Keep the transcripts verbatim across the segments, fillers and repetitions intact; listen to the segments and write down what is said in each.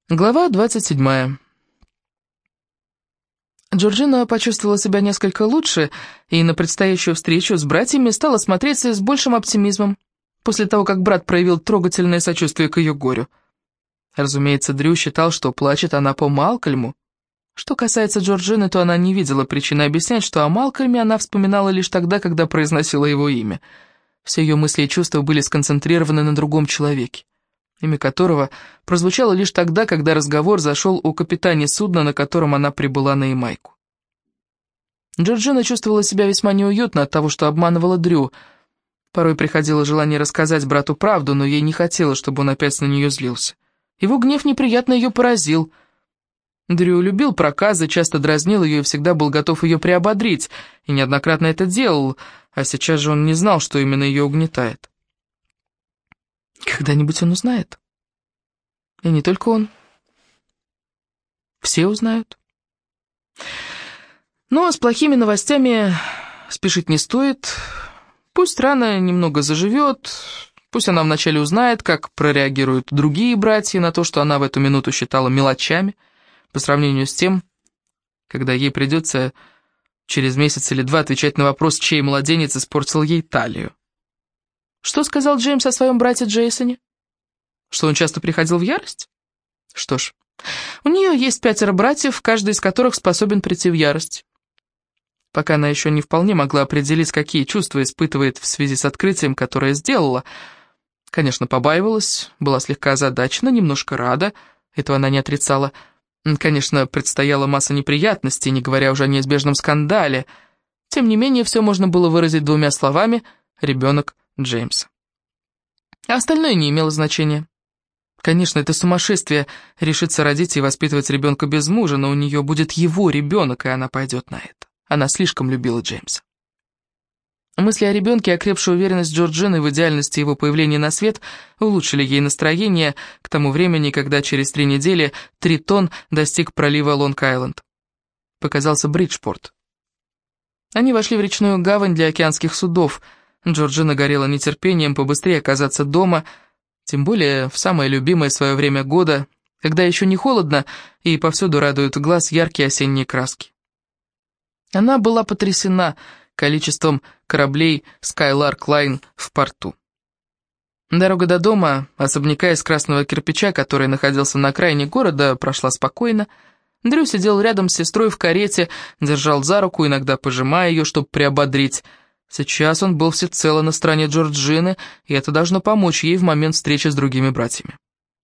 Глава двадцать седьмая. Джорджина почувствовала себя несколько лучше, и на предстоящую встречу с братьями стала смотреться с большим оптимизмом, после того, как брат проявил трогательное сочувствие к ее горю. Разумеется, Дрю считал, что плачет она по Малкольму. Что касается Джорджины, то она не видела причины объяснять, что о Малкольме она вспоминала лишь тогда, когда произносила его имя. Все ее мысли и чувства были сконцентрированы на другом человеке, имя которого прозвучало лишь тогда, когда разговор зашел о капитане судна, на котором она прибыла на Ямайку. Джорджина чувствовала себя весьма неуютно от того, что обманывала Дрю. Порой приходило желание рассказать брату правду, но ей не хотелось, чтобы он опять на нее злился. Его гнев неприятно ее поразил. Дрю любил проказы, часто дразнил ее и всегда был готов ее приободрить, и неоднократно это делал, а сейчас же он не знал, что именно ее угнетает. Когда-нибудь он узнает. И не только он. Все узнают. Но с плохими новостями спешить не стоит. Пусть рана немного заживет, пусть она вначале узнает, как прореагируют другие братья на то, что она в эту минуту считала мелочами, по сравнению с тем, когда ей придется через месяц или два отвечать на вопрос, чей младенец испортил ей талию. Что сказал Джеймс о своем брате Джейсоне? Что он часто приходил в ярость? Что ж, у нее есть пятеро братьев, каждый из которых способен прийти в ярость. Пока она еще не вполне могла определить, какие чувства испытывает в связи с открытием, которое сделала. Конечно, побаивалась, была слегка озадачена, немножко рада, этого она не отрицала. Конечно, предстояла масса неприятностей, не говоря уже о неизбежном скандале. Тем не менее, все можно было выразить двумя словами «ребенок Джеймса». А остальное не имело значения. Конечно, это сумасшествие решиться родить и воспитывать ребенка без мужа, но у нее будет его ребенок, и она пойдет на это. Она слишком любила Джеймса. Мысли о ребенке и окрепшая уверенность Джорджины в идеальности его появления на свет улучшили ей настроение к тому времени, когда через три недели Тритон достиг пролива Лонг-Айленд. Показался Бриджпорт. Они вошли в речную гавань для океанских судов. Джорджина горела нетерпением побыстрее оказаться дома, тем более в самое любимое свое время года, когда еще не холодно и повсюду радуют глаз яркие осенние краски. Она была потрясена количеством кораблей Skylark Line в порту. Дорога до дома, особняка из красного кирпича, который находился на окраине города, прошла спокойно. Дрю сидел рядом с сестрой в карете, держал за руку, иногда пожимая ее, чтобы приободрить. Сейчас он был всецело на стороне Джорджины, и это должно помочь ей в момент встречи с другими братьями.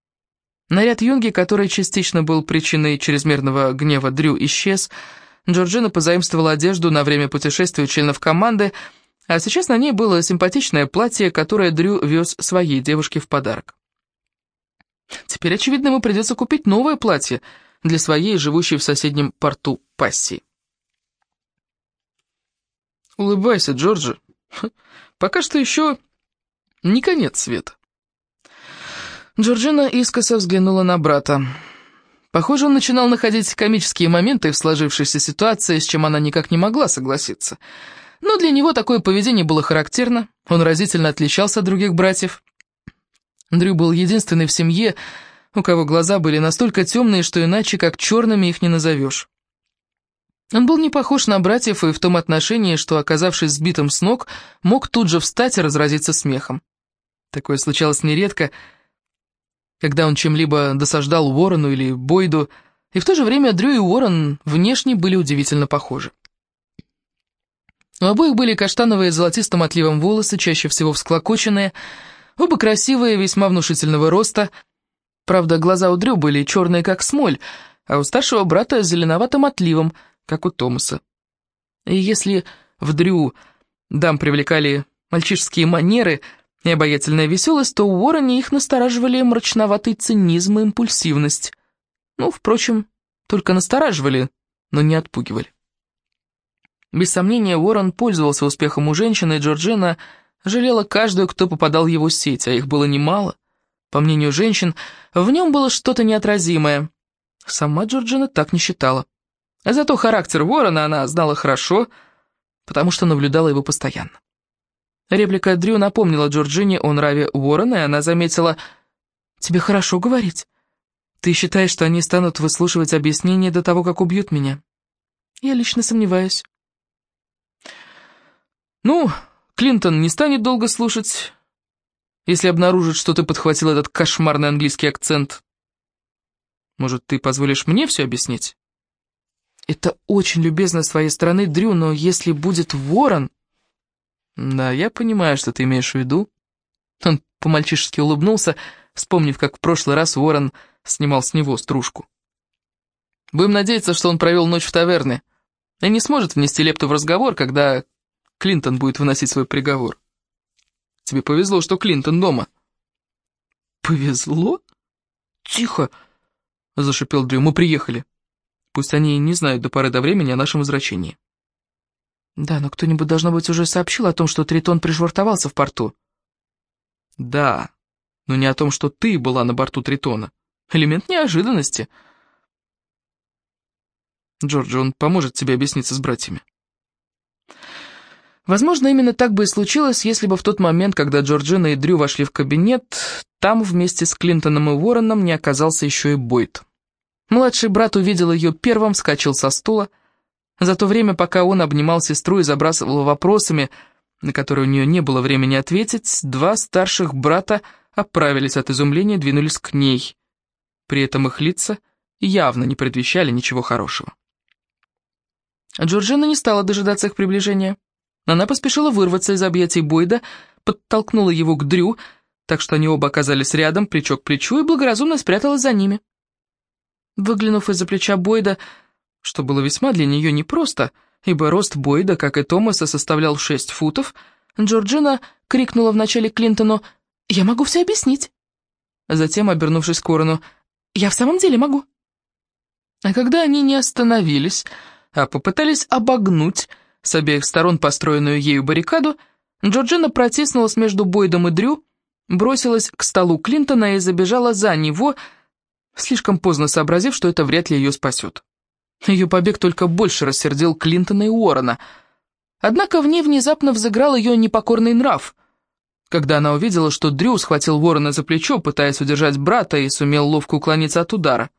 Наряд юнги, который частично был причиной чрезмерного гнева Дрю, исчез. Джорджина позаимствовала одежду на время путешествия членов команды, а сейчас на ней было симпатичное платье, которое Дрю вез своей девушке в подарок. Теперь, очевидно, ему придется купить новое платье для своей, живущей в соседнем порту, пассии. «Улыбайся, Джорджи. Пока что еще не конец света». Джорджина искоса взглянула на брата. Похоже, он начинал находить комические моменты в сложившейся ситуации, с чем она никак не могла согласиться. Но для него такое поведение было характерно, он разительно отличался от других братьев. Дрю был единственный в семье, у кого глаза были настолько темные, что иначе как черными их не назовешь. Он был не похож на братьев и в том отношении, что, оказавшись сбитым с ног, мог тут же встать и разразиться смехом. Такое случалось нередко, когда он чем-либо досаждал Уоррену или Бойду, и в то же время Дрю и Уоррен внешне были удивительно похожи. У обоих были каштановые с золотистым отливом волосы, чаще всего всклокоченные, оба красивые, весьма внушительного роста. Правда, глаза у Дрю были черные, как смоль, а у старшего брата с зеленоватым отливом, как у Томаса. И если в Дрю дам привлекали мальчишеские манеры и обаятельная веселость, то у Уоррене их настораживали мрачноватый цинизм и импульсивность. Ну, впрочем, только настораживали, но не отпугивали. Без сомнения, Уоррен пользовался успехом у женщины, и Джорджина жалела каждую, кто попадал в его сеть, а их было немало. По мнению женщин, в нем было что-то неотразимое. Сама Джорджина так не считала. А зато характер Уоррена она знала хорошо, потому что наблюдала его постоянно. Реплика Дрю напомнила Джорджине о нраве Уоррена, и она заметила: «Тебе хорошо говорить. Ты считаешь, что они станут выслушивать объяснения до того, как убьют меня? Я лично сомневаюсь. Ну, Клинтон не станет долго слушать, если обнаружит, что ты подхватил этот кошмарный английский акцент. Может, ты позволишь мне все объяснить? Это очень любезно с твоей стороны, Дрю, но если будет ворон... Да, я понимаю, что ты имеешь в виду. Он по-мальчишески улыбнулся, вспомнив, как в прошлый раз ворон снимал с него стружку. Будем надеяться, что он провел ночь в таверне и не сможет внести лепту в разговор, когда Клинтон будет выносить свой приговор. Тебе повезло, что Клинтон дома. Повезло? Тихо, зашипел Дрю, мы приехали. Пусть они не знают до поры до времени о нашем возвращении. Да, но кто-нибудь, должно быть, уже сообщил о том, что Тритон пришвартовался в порту. Да, но не о том, что ты была на борту Тритона. Элемент неожиданности. Джорджи, он поможет тебе объясниться с братьями. Возможно, именно так бы и случилось, если бы в тот момент, когда Джорджина и Дрю вошли в кабинет, там вместе с Клинтоном и Уорреном не оказался еще и Бойд. Младший брат увидел ее первым, вскочил со стула. За то время, пока он обнимал сестру и забрасывал вопросами, на которые у нее не было времени ответить, два старших брата оправились от изумления и двинулись к ней. При этом их лица явно не предвещали ничего хорошего. Джорджина не стала дожидаться их приближения. Она поспешила вырваться из объятий Бойда, подтолкнула его к Дрю, так что они оба оказались рядом, плечо к плечу, и благоразумно спряталась за ними. Выглянув из-за плеча Бойда, что было весьма для нее непросто, ибо рост Бойда, как и Томаса, составлял шесть футов, Джорджина крикнула вначале Клинтону «Я могу все объяснить». Затем, обернувшись к Уоррену, «Я в самом деле могу». А когда они не остановились, а попытались обогнуть с обеих сторон построенную ею баррикаду, Джорджина протиснулась между Бойдом и Дрю, бросилась к столу Клинтона и забежала за него, слишком поздно сообразив, что это вряд ли ее спасет. Ее побег только больше рассердил Клинтона и Уоррена. Однако в ней внезапно взыграл ее непокорный нрав, когда она увидела, что Дрю схватил Уоррена за плечо, пытаясь удержать брата, и сумел ловко уклониться от удара.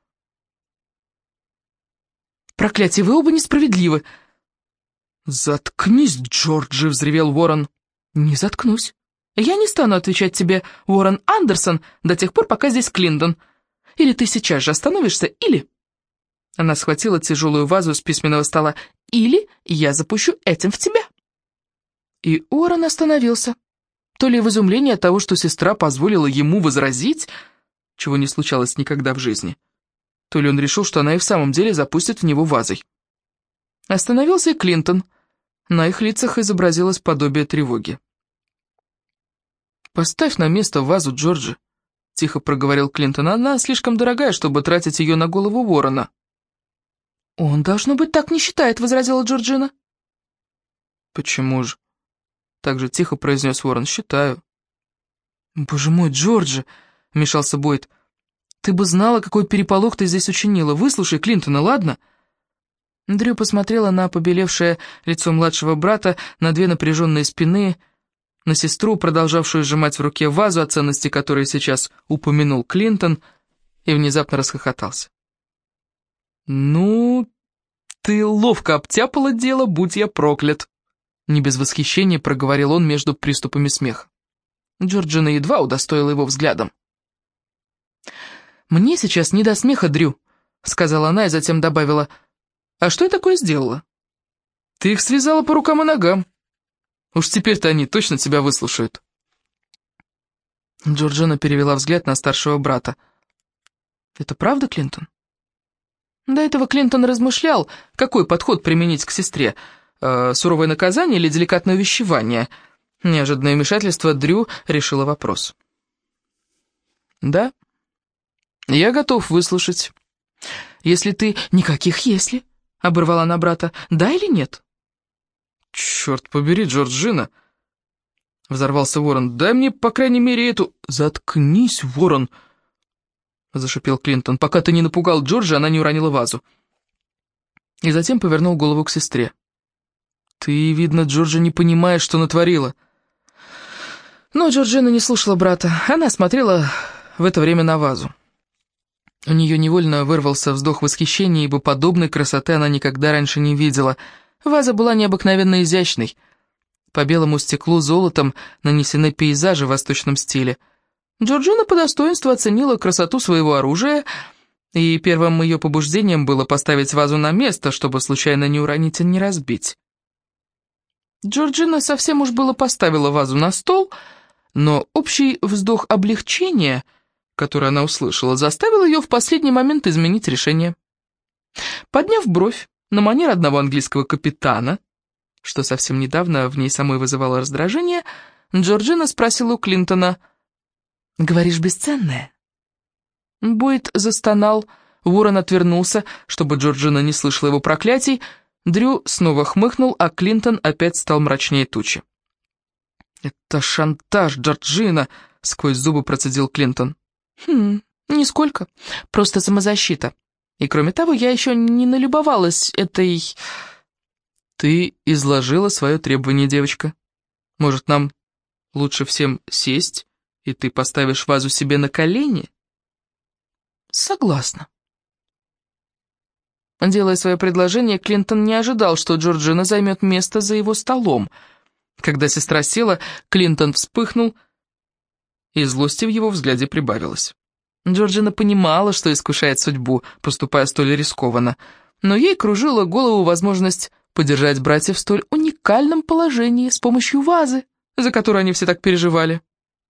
«Проклятие, вы оба несправедливы!» «Заткнись, Джорджи!» — взревел Уоррен. «Не заткнусь. Я не стану отвечать тебе, Уоррен Андерсон, до тех пор, пока здесь Клинтон. Или ты сейчас же остановишься, или...» Она схватила тяжелую вазу с письменного стола. «Или я запущу этим в тебя». И Уоррен остановился. То ли в изумлении от того, что сестра позволила ему возразить, чего не случалось никогда в жизни, то ли он решил, что она и в самом деле запустит в него вазой. Остановился и Клинтон. На их лицах изобразилось подобие тревоги. «Поставь на место вазу, Джорджи», — тихо проговорил Клинтон. «Она слишком дорогая, чтобы тратить ее на голову Уоррена». «Он, должно быть, так не считает», — возразила Джорджина. «Почему же?» — так же тихо произнес Уоррен. «Считаю». «Боже мой, Джорджи», — вмешался Бойд, — «ты бы знала, какой переполох ты здесь учинила. Выслушай Клинтона, ладно?» Дрю посмотрела на побелевшее лицо младшего брата, на две напряженные спины, на сестру, продолжавшую сжимать в руке вазу, о ценности которой сейчас упомянул Клинтон, и внезапно расхохотался. «Ну, ты ловко обтяпала дело, будь я проклят!» Не без восхищения проговорил он между приступами смеха. Джорджина едва удостоила его взглядом. «Мне сейчас не до смеха, Дрю», — сказала она и затем добавила, «А что я такое сделала?» «Ты их связала по рукам и ногам. Уж теперь-то они точно тебя выслушают». Джорджина перевела взгляд на старшего брата. «Это правда, Клинтон?» До этого Клинтон размышлял, какой подход применить к сестре, э, суровое наказание или деликатное увещевание. Неожиданное вмешательство Дрю решило вопрос. «Да, я готов выслушать. Если ты...» «Никаких «если», — оборвала она брата. «Да или нет?» «Черт побери, Джорджина!» — взорвался Уоррен. «Дай мне, по крайней мере, эту...» «Заткнись, Уоррен!» — зашипел Клинтон. «Пока ты не напугал Джорджи, она не уронила вазу». И затем повернул голову к сестре. «Ты, видно, Джорджи, не понимаешь, что натворила». Но Джорджина не слушала брата. Она смотрела в это время на вазу. У нее невольно вырвался вздох восхищения, ибо подобной красоты она никогда раньше не видела. Ваза была необыкновенно изящной. По белому стеклу золотом нанесены пейзажи в восточном стиле. Джорджина по достоинству оценила красоту своего оружия, и первым ее побуждением было поставить вазу на место, чтобы случайно не уронить и не разбить. Джорджина совсем уж было поставила вазу на стол, но общий вздох облегчения, который она услышала, заставил ее в последний момент изменить решение. Подняв бровь на манер одного английского капитана, что совсем недавно в ней самой вызывало раздражение, Джорджина спросила у Клинтона: «Говоришь, бесценное?» Бойд застонал, Уоррен отвернулся, чтобы Джорджина не слышала его проклятий, Дрю снова хмыкнул, а Клинтон опять стал мрачнее тучи. «Это шантаж, Джорджина!» — сквозь зубы процедил Клинтон. «Хм, нисколько. Просто самозащита. И кроме того, я еще не налюбовалась этой...» «Ты изложила свое требование, девочка. Может, нам лучше всем сесть, и ты поставишь вазу себе на колени?» «Согласна». Делая свое предложение, Клинтон не ожидал, что Джорджина займет место за его столом. Когда сестра села, Клинтон вспыхнул, и злости в его взгляде прибавилось. Джорджина понимала, что искушает судьбу, поступая столь рискованно, но ей кружила голову возможность подержать братьев в столь уникальном положении с помощью вазы, за которую они все так переживали.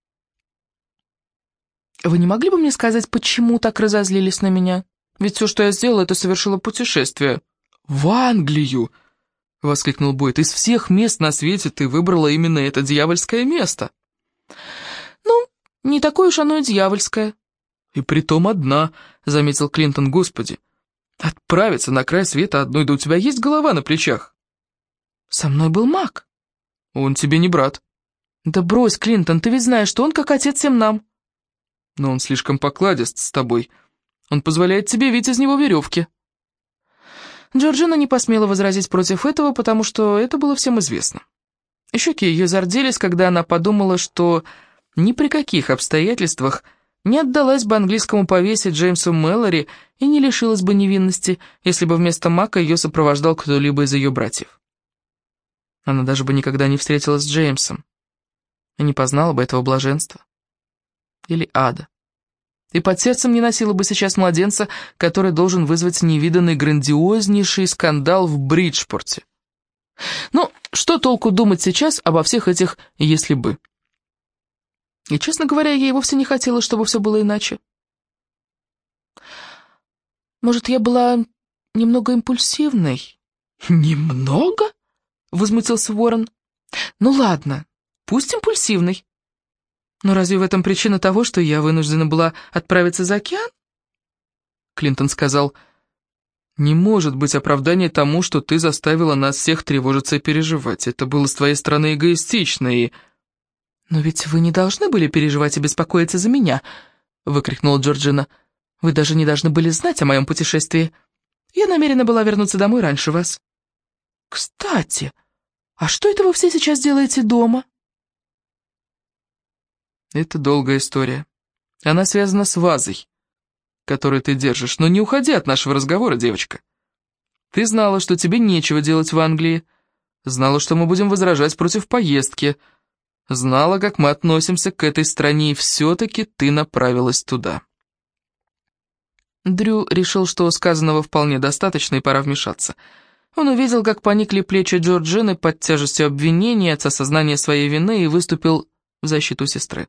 «Вы не могли бы мне сказать, почему так разозлились на меня? Ведь все, что я сделала, это совершила путешествие». «В Англию!» — воскликнул Бойд. «Из всех мест на свете ты выбрала именно это дьявольское место». «Ну, не такое уж оно и дьявольское». «И притом одна», — заметил Клинтон. «Господи, отправиться на край света одной, да у тебя есть голова на плечах». «Со мной был маг». «Он тебе не брат». «Да брось, Клинтон, ты ведь знаешь, что он как отец всем нам». «Но он слишком покладист с тобой. Он позволяет тебе видеть из него веревки». Джорджина не посмела возразить против этого, потому что это было всем известно. Щеки ее зарделись, когда она подумала, что ни при каких обстоятельствах не отдалась бы английскому повесе Джеймсу Мэллори и не лишилась бы невинности, если бы вместо Мака ее сопровождал кто-либо из ее братьев. Она даже бы никогда не встретилась с Джеймсом и не познала бы этого блаженства. Или ада. И под сердцем не носила бы сейчас младенца, который должен вызвать невиданный грандиознейший скандал в Бриджпорте. Ну, что толку думать сейчас обо всех этих «если бы». И, честно говоря, ей вовсе не хотелось, чтобы все было иначе. Может, я была немного импульсивной? «Немного?» — возмутился Уоррен. «Ну ладно, пусть импульсивной. Но разве в этом причина того, что я вынуждена была отправиться за океан?» Клинтон сказал: «Не может быть оправдания тому, что ты заставила нас всех тревожиться и переживать. Это было с твоей стороны эгоистично и...» «Но ведь вы не должны были переживать и беспокоиться за меня», — выкрикнула Джорджина. «Вы даже не должны были знать о моем путешествии. Я намерена была вернуться домой раньше вас». «Кстати, а что это вы все сейчас делаете дома?» «Это долгая история. Она связана с вазой, которую ты держишь. Но не уходи от нашего разговора, девочка. Ты знала, что тебе нечего делать в Англии. Знала, что мы будем возражать против поездки. Знала, как мы относимся к этой стране, и все-таки ты направилась туда». Дрю решил, что сказанного вполне достаточно, и пора вмешаться. Он увидел, как поникли плечи Джорджины под тяжестью обвинения от осознания своей вины, и выступил в защиту сестры.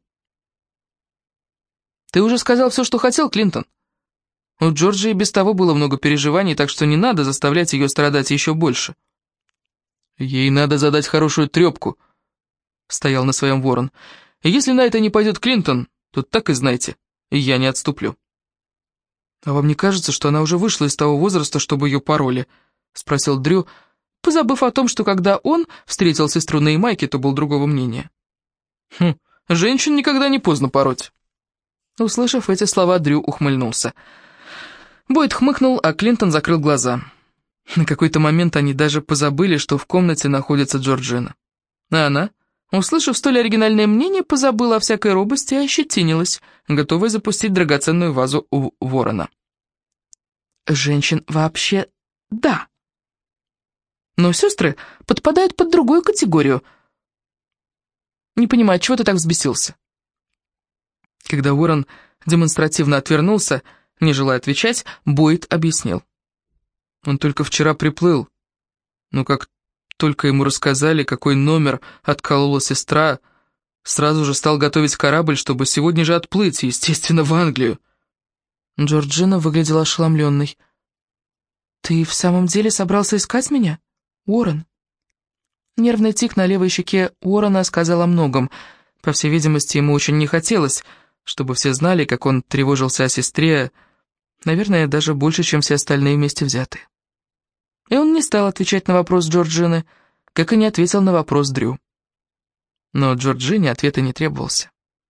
«Ты уже сказал все, что хотел, Клинтон. У Джорджи и без того было много переживаний, так что не надо заставлять ее страдать еще больше». «Ей надо задать хорошую трепку», — стоял на своем Уоррен. «И если на это не пойдет Клинтон, то так и знайте, я не отступлю». «А вам не кажется, что она уже вышла из того возраста, чтобы ее пороли?» — спросил Дрю, позабыв о том, что когда он встретил сестру на Ямайке, то был другого мнения. «Хм, женщин никогда не поздно пороть». Услышав эти слова, Дрю ухмыльнулся. Бойд хмыкнул, а Клинтон закрыл глаза. На какой-то момент они даже позабыли, что в комнате находится Джорджина. А она Услышав столь оригинальное мнение, позабыла о всякой робости и ощетинилась, готовая запустить драгоценную вазу у ворона. Женщин вообще да. Но сестры подпадают под другую категорию. Не понимаю, чего ты так взбесился? Когда ворон демонстративно отвернулся, не желая отвечать, Бойд объяснил. Он только вчера приплыл, но как только ему рассказали, какой номер отколола сестра, сразу же стал готовить корабль, чтобы сегодня же отплыть, естественно, в Англию. Джорджина выглядела ошеломленной. «Ты в самом деле собрался искать меня, Уоррен?» Нервный тик на левой щеке Уоррена сказал о многом. По всей видимости, ему очень не хотелось, чтобы все знали, как он тревожился о сестре, наверное, даже больше, чем все остальные вместе взятые. И он не стал отвечать на вопрос Джорджины, как и не ответил на вопрос Дрю. Но Джорджине ответа не требовался.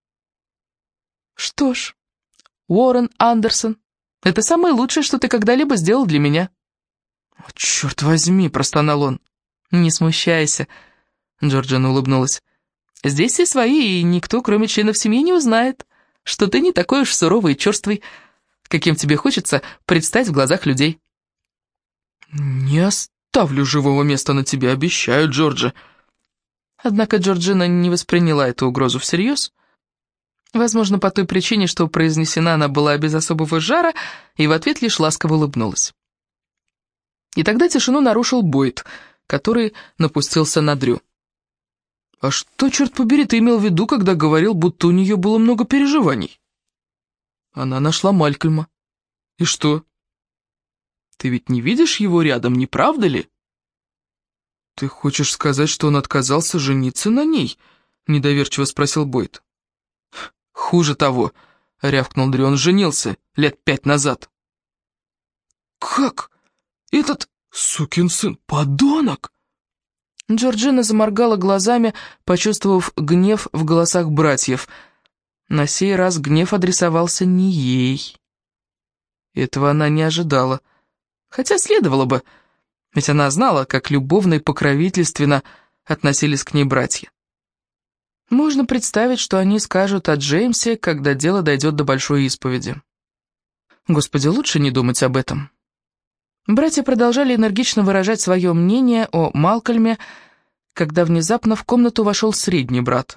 «Что ж, Уоррен Андерсон, это самое лучшее, что ты когда-либо сделал для меня». «О, черт возьми!» — простонал он. «Не смущайся», — Джорджина улыбнулась. «Здесь все свои, и никто, кроме членов семьи, не узнает, что ты не такой уж суровый и черствый, каким тебе хочется предстать в глазах людей». «Не оставлю живого места на тебе, обещаю, Джорджи». Однако Джорджина не восприняла эту угрозу всерьез. Возможно, по той причине, что произнесена она была без особого жара, и в ответ лишь ласково улыбнулась. И тогда тишину нарушил Бойд, который напустился на Дрю. «А что, черт побери, ты имел в виду, когда говорил, будто у нее было много переживаний?» «Она нашла Малькольма. И что? Ты ведь не видишь его рядом, не правда ли?» «Ты хочешь сказать, что он отказался жениться на ней?» — недоверчиво спросил Бойд. «Хуже того», — рявкнул Дрю, — «он женился лет пять назад». «Как? Этот сукин сын подонок?» Джорджина заморгала глазами, почувствовав гнев в голосах братьев. На сей раз гнев адресовался не ей. Этого она не ожидала. Хотя следовало бы, ведь она знала, как любовно и покровительственно относились к ней братья. Можно представить, что они скажут о Джеймсе, когда дело дойдет до большой исповеди. Господи, лучше не думать об этом. Братья продолжали энергично выражать свое мнение о Малкольме, когда внезапно в комнату вошел средний брат.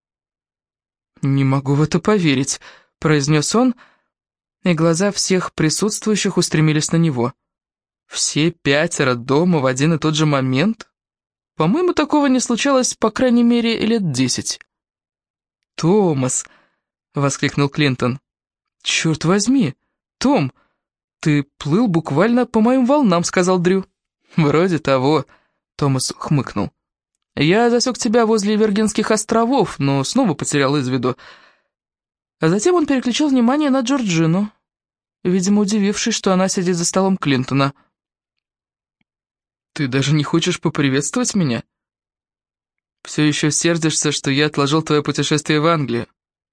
«Не могу в это поверить», — произнес он, и глаза всех присутствующих устремились на него. «Все пятеро дома в один и тот же момент? По-моему, такого не случалось, по крайней мере, лет десять». «Томас!» — воскликнул Клинтон. «Черт возьми, Том, ты плыл буквально по моим волнам», — сказал Дрю. «Вроде того», — Томас хмыкнул. «Я засек тебя возле Виргинских островов, но снова потерял из виду». А затем он переключил внимание на Джорджину, видимо, удивившись, что она сидит за столом Клинтона. «Ты даже не хочешь поприветствовать меня? Все еще сердишься, что я отложил твое путешествие в Англию?»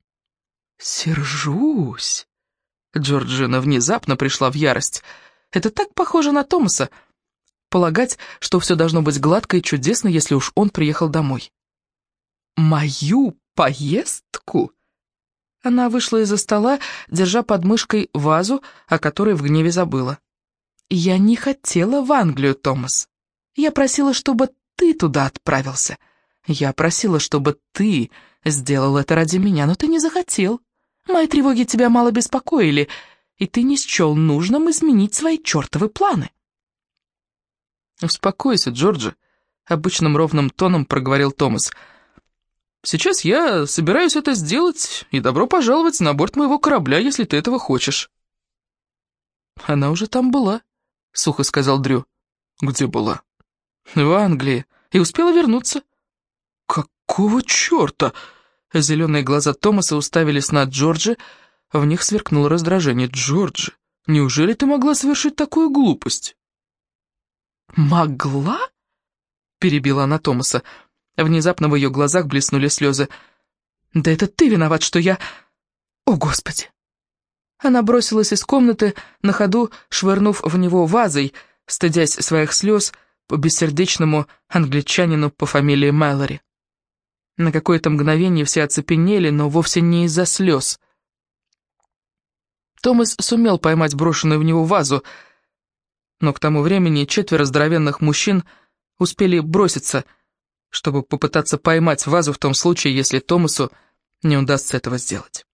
«Сержусь!» Джорджина внезапно пришла в ярость. «Это так похоже на Томаса. Полагать, что все должно быть гладко и чудесно, если уж он приехал домой. Мою поездку?» Она вышла из-за стола, держа под мышкой вазу, о которой в гневе забыла. «Я не хотела в Англию, Томас. Я просила, чтобы ты туда отправился. Я просила, чтобы ты сделал это ради меня, но ты не захотел. Мои тревоги тебя мало беспокоили, и ты не счел нужным изменить свои чертовы планы». «Успокойся, Джорджи», — обычным ровным тоном проговорил Томас. «Сейчас я собираюсь это сделать, и добро пожаловать на борт моего корабля, если ты этого хочешь». «Она уже там была», — сухо сказал Дрю. «Где была?» «В Англии, и успела вернуться». «Какого черта?» Зеленые глаза Томаса уставились на Джорджи, в них сверкнуло раздражение. «Джорджи, неужели ты могла совершить такую глупость?» «Могла?» — перебила она Томаса. Внезапно в ее глазах блеснули слезы. «Да это ты виноват, что я... О, Господи!» Она бросилась из комнаты, на ходу швырнув в него вазой, стыдясь своих слез по бессердечному англичанину по фамилии Мэлори. На какое-то мгновение все оцепенели, но вовсе не из-за слез. Томас сумел поймать брошенную в него вазу, но к тому времени четверо здоровенных мужчин успели броситься, чтобы попытаться поймать вазу в том случае, если Томасу не удастся этого сделать.